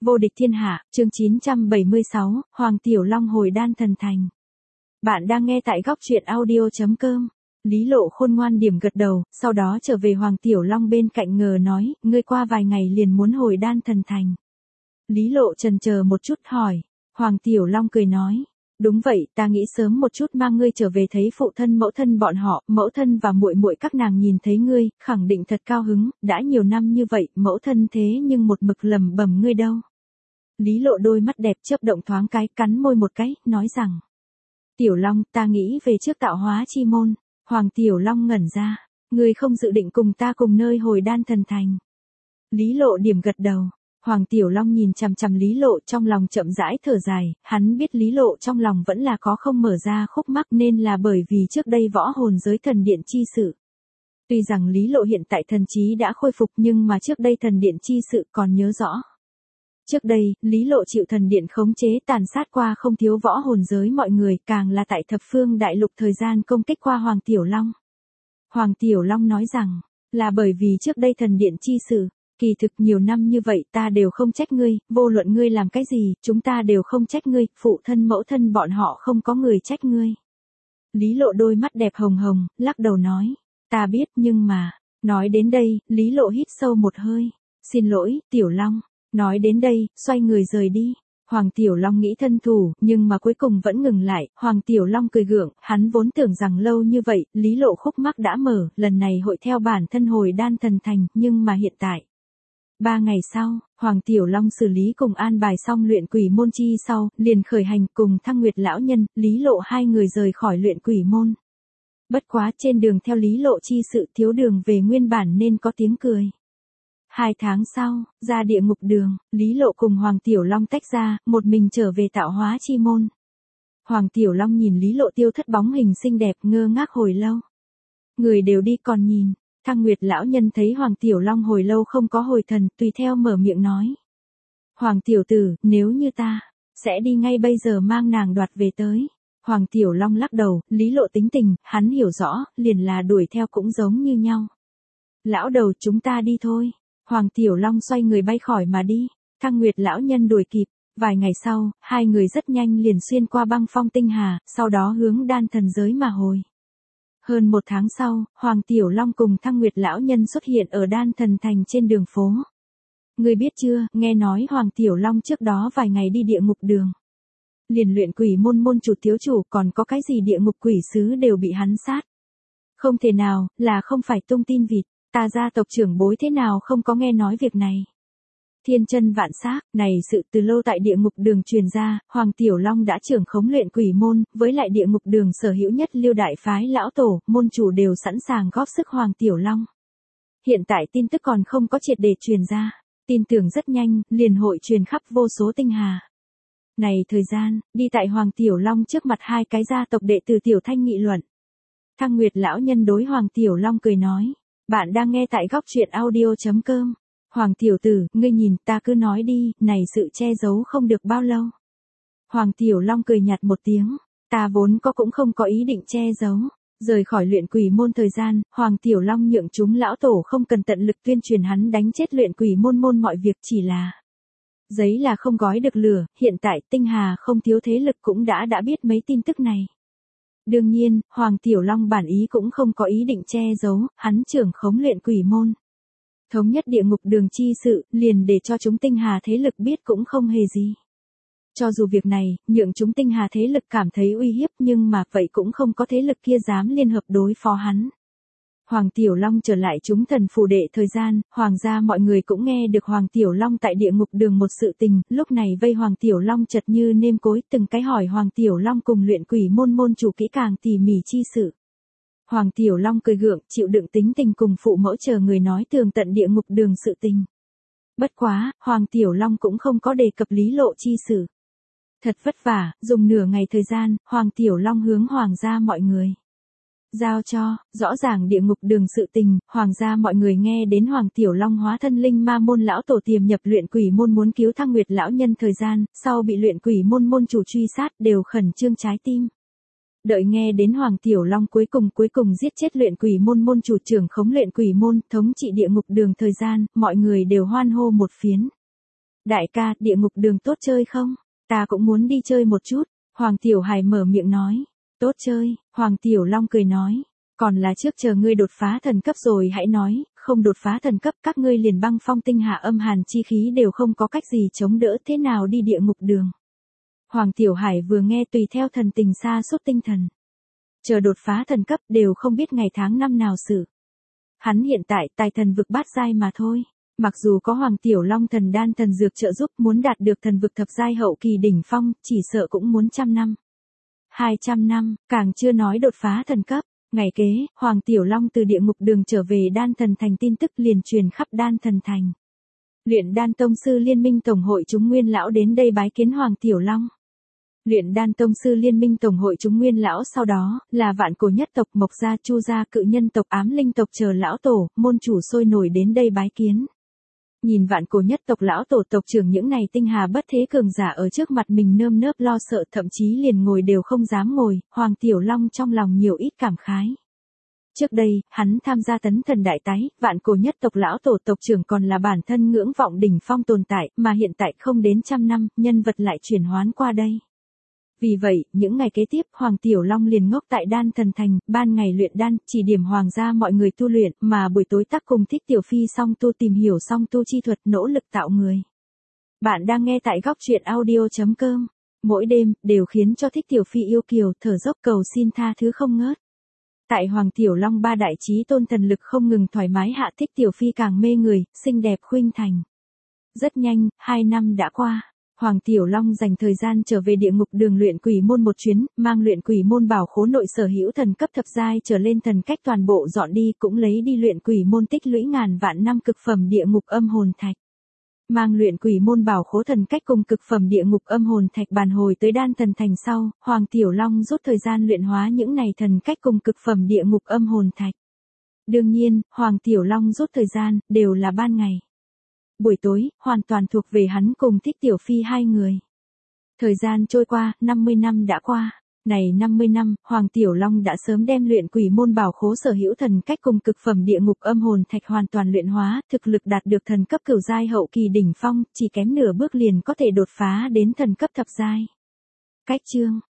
Vô địch thiên hạ, chương 976, Hoàng Tiểu Long hồi đan thần thành. Bạn đang nghe tại góc truyện audio.com. Lý Lộ khôn ngoan điểm gật đầu, sau đó trở về Hoàng Tiểu Long bên cạnh ngờ nói, ngươi qua vài ngày liền muốn hồi đan thần thành. Lý Lộ chần chờ một chút hỏi, Hoàng Tiểu Long cười nói, đúng vậy, ta nghĩ sớm một chút mang ngươi trở về thấy phụ thân mẫu thân bọn họ, mẫu thân và muội muội các nàng nhìn thấy ngươi, khẳng định thật cao hứng, đã nhiều năm như vậy, mẫu thân thế nhưng một mực lầm bầm ngươi đâu. Lý Lộ đôi mắt đẹp chớp động thoáng cái, cắn môi một cái, nói rằng, Tiểu Long, ta nghĩ về trước tạo hóa chi môn. Hoàng Tiểu Long ngẩn ra, ngươi không dự định cùng ta cùng nơi hồi đan thần thành. Lý Lộ điểm gật đầu. Hoàng Tiểu Long nhìn chằm chằm Lý Lộ trong lòng chậm rãi thở dài, hắn biết Lý Lộ trong lòng vẫn là có không mở ra khúc mắc nên là bởi vì trước đây võ hồn giới thần điện chi sự. Tuy rằng Lý Lộ hiện tại thần trí đã khôi phục nhưng mà trước đây thần điện chi sự còn nhớ rõ. Trước đây, Lý Lộ chịu thần điện khống chế tàn sát qua không thiếu võ hồn giới mọi người, càng là tại thập phương đại lục thời gian công kích qua Hoàng Tiểu Long. Hoàng Tiểu Long nói rằng, là bởi vì trước đây thần điện chi sự. Kỳ thực nhiều năm như vậy ta đều không trách ngươi, vô luận ngươi làm cái gì, chúng ta đều không trách ngươi, phụ thân mẫu thân bọn họ không có người trách ngươi. Lý Lộ đôi mắt đẹp hồng hồng, lắc đầu nói, ta biết nhưng mà, nói đến đây, Lý Lộ hít sâu một hơi, xin lỗi, Tiểu Long, nói đến đây, xoay người rời đi. Hoàng Tiểu Long nghĩ thân thủ, nhưng mà cuối cùng vẫn ngừng lại, Hoàng Tiểu Long cười gượng, hắn vốn tưởng rằng lâu như vậy, Lý Lộ khúc mắc đã mở, lần này hội theo bản thân hồi đan thần thành, nhưng mà hiện tại. 3 ngày sau, Hoàng Tiểu Long xử lý cùng an bài xong luyện quỷ môn chi sau, liền khởi hành cùng Thăng Nguyệt lão nhân, Lý Lộ hai người rời khỏi luyện quỷ môn. Bất quá trên đường theo Lý Lộ chi sự thiếu đường về nguyên bản nên có tiếng cười. 2 tháng sau, ra địa ngục đường, Lý Lộ cùng Hoàng Tiểu Long tách ra, một mình trở về tạo hóa chi môn. Hoàng Tiểu Long nhìn Lý Lộ tiêu thất bóng hình xinh đẹp ngơ ngác hồi lâu. Người đều đi còn nhìn. Thăng Nguyệt lão nhân thấy Hoàng Tiểu Long hồi lâu không có hồi thần, tùy theo mở miệng nói. Hoàng Tiểu Tử, nếu như ta, sẽ đi ngay bây giờ mang nàng đoạt về tới. Hoàng Tiểu Long lắc đầu, Lý Lộ tính tình, hắn hiểu rõ, liền là đuổi theo cũng giống như nhau. Lão đầu chúng ta đi thôi. Hoàng Tiểu Long xoay người bay khỏi mà đi, Thăng Nguyệt lão nhân đuổi kịp. Vài ngày sau, hai người rất nhanh liền xuyên qua băng phong tinh hà, sau đó hướng đan thần giới mà hồi. Hơn 1 tháng sau, Hoàng Tiểu Long cùng Thăng Nguyệt lão nhân xuất hiện ở đan thần thành trên đường phố. Ngươi biết chưa, nghe nói Hoàng Tiểu Long trước đó vài ngày đi địa ngục đường. Liền luyện quỷ môn môn chủ thiếu chủ còn có cái gì địa ngục quỷ sứ đều bị hắn sát. Không thể nào, là không phải tung tin vịt, ta gia tộc trưởng bối thế nào không có nghe nói việc này. Thiên chân vạn xác, này sự từ lâu tại địa ngục đường truyền ra, Hoàng Tiểu Long đã trưởng khống luyện quỷ môn, với lại địa ngục đường sở hữu nhất Liêu đại phái lão tổ, môn chủ đều sẵn sàng góp sức Hoàng Tiểu Long. Hiện tại tin tức còn không có triệt để truyền ra, tin tưởng rất nhanh, liền hội truyền khắp vô số tinh hà. Này thời gian, đi tại Hoàng Tiểu Long trước mặt hai cái gia tộc đệ tử Tiểu Thanh nghị luận. Thăng Nguyệt lão nhân đối Hoàng Tiểu Long cười nói, bạn đang nghe tại góc truyện audio.com. Hoàng Tiểu Tử, ngươi nhìn ta cứ nói đi, này sự che giấu không được bao lâu. Hoàng Tiểu Long cười nhạt một tiếng, ta vốn cũng không có ý định che giấu. Rời khỏi luyện quỷ môn thời gian, Hoàng Tiểu Long nhượng chúng lão tổ không cần tận lực tuyên truyền hắn đánh chết luyện quỷ môn mọi việc chỉ là. Giấy là không gói được lửa, hiện tại tinh hà không thiếu thế lực cũng đã biết mấy tin tức này. Đương nhiên, Hoàng Tiểu Long bản ý cũng không có ý định che giấu, hắn trưởng khống luyện quỷ môn. Thống nhất địa ngục đường chi sự, liền để cho chúng tinh hà thế lực biết cũng không hề gì. Cho dù việc này, nhượng chúng tinh hà thế lực cảm thấy uy hiếp nhưng mà vậy cũng không có thế lực kia dám liên hợp đối phó hắn. Hoàng Tiểu Long trở lại chúng thần phù đệ thời gian, hoàng gia mọi người cũng nghe được Hoàng Tiểu Long tại địa ngục đường một sự tình, lúc này vây Hoàng Tiểu Long chật như nêm cối, từng cái hỏi Hoàng Tiểu Long cùng luyện quỷ môn chủ kỹ càng tỉ mỉ chi sự. Hoàng Tiểu Long cười gượng, chịu đựng tính tình cùng phụ mẫu chờ người nói tường tận địa ngục đường sự tình. Bất quá, Hoàng Tiểu Long cũng không có đề cập Lý Lộ chi sự. Thật vất vả, dùng nửa ngày thời gian, Hoàng Tiểu Long hướng hoàng gia mọi người. Giao cho, rõ ràng địa ngục đường sự tình, hoàng gia mọi người nghe đến Hoàng Tiểu Long hóa thân linh ma môn lão tổ tiềm nhập luyện quỷ môn muốn cứu Thăng Nguyệt lão nhân thời gian, sau bị luyện quỷ môn chủ truy sát đều khẩn trương trái tim. Đợi nghe đến Hoàng Tiểu Long cuối cùng giết chết luyện quỷ môn chủ trưởng khống luyện quỷ môn, thống trị địa ngục đường thời gian, mọi người đều hoan hô một phiến. Đại ca, địa ngục đường tốt chơi không? Ta cũng muốn đi chơi một chút. Hoàng Tiểu Hải mở miệng nói. Tốt chơi, Hoàng Tiểu Long cười nói. Còn là trước chờ ngươi đột phá thần cấp rồi hãy nói, không đột phá thần cấp các ngươi liền băng phong tinh hạ âm hàn chi khí đều không có cách gì chống đỡ thế nào đi địa ngục đường. Hoàng Tiểu Hải vừa nghe tùy theo thần tình xa suốt tinh thần. Chờ đột phá thần cấp đều không biết ngày tháng năm nào sự. Hắn hiện tại tài thần vực bát giai mà thôi. Mặc dù có Hoàng Tiểu Long thần đan thần dược trợ giúp muốn đạt được thần vực thập giai hậu kỳ đỉnh phong, chỉ sợ cũng muốn 100 năm. 200 năm, càng chưa nói đột phá thần cấp. Ngày kế, Hoàng Tiểu Long từ địa ngục đường trở về đan thần thành tin tức liền truyền khắp đan thần thành. Luyện đan tông sư liên minh tổng hội chúng nguyên lão đến đây bái kiến Hoàng Tiểu Long. Luyện đan tông sư liên minh tổng hội chúng nguyên lão sau đó, là vạn cổ nhất tộc Mộc gia Chu gia cự nhân tộc ám linh tộc chờ lão tổ, môn chủ sôi nổi đến đây bái kiến. Nhìn vạn cổ nhất tộc lão tổ tộc trưởng những này tinh hà bất thế cường giả ở trước mặt mình nơm nớp lo sợ thậm chí liền ngồi đều không dám ngồi, Hoàng Tiểu Long trong lòng nhiều ít cảm khái. Trước đây, hắn tham gia tấn thần đại tái, vạn cổ nhất tộc lão tổ tộc trưởng còn là bản thân ngưỡng vọng đỉnh phong tồn tại, mà hiện tại không đến 100 năm, nhân vật lại chuyển hoán qua đây. Vì vậy, những ngày kế tiếp Hoàng Tiểu Long liền ngốc tại đan thần thành, ban ngày luyện đan, chỉ điểm hoàng gia mọi người tu luyện, mà buổi tối tắc cùng Thích Tiểu Phi song tu tìm hiểu song tu chi thuật nỗ lực tạo người. Bạn đang nghe tại góc truyện audio.com. Mỗi đêm, đều khiến cho Thích Tiểu Phi yêu kiều thở dốc cầu xin tha thứ không ngớt. Tại Hoàng Tiểu Long ba đại chí tôn thần lực không ngừng thoải mái hạ Thích Tiểu Phi càng mê người, xinh đẹp khuynh thành. Rất nhanh, 2 năm đã qua. Hoàng Tiểu Long dành thời gian trở về địa ngục đường luyện quỷ môn một chuyến, mang luyện quỷ môn bảo khố nội sở hữu thần cấp thập giai trở lên thần cách toàn bộ dọn đi cũng lấy đi luyện quỷ môn tích lũy ngàn vạn năm cực phẩm địa ngục âm hồn thạch. Mang luyện quỷ môn bảo khố thần cách cùng cực phẩm địa ngục âm hồn thạch bàn hồi tới đan thần thành sau, Hoàng Tiểu Long rút thời gian luyện hóa những này thần cách cùng cực phẩm địa ngục âm hồn thạch. Đương nhiên, Hoàng Tiểu Long rút thời gian, đều là ban ngày. Buổi tối, hoàn toàn thuộc về hắn cùng Thích Tiểu Phi hai người. Thời gian trôi qua, 50 năm đã qua. Này 50 năm, Hoàng Tiểu Long đã sớm đem luyện quỷ môn bảo khố sở hữu thần cách cùng cực phẩm địa ngục âm hồn thạch hoàn toàn luyện hóa, thực lực đạt được thần cấp cửu giai hậu kỳ đỉnh phong, chỉ kém nửa bước liền có thể đột phá đến thần cấp thập giai. Cách chương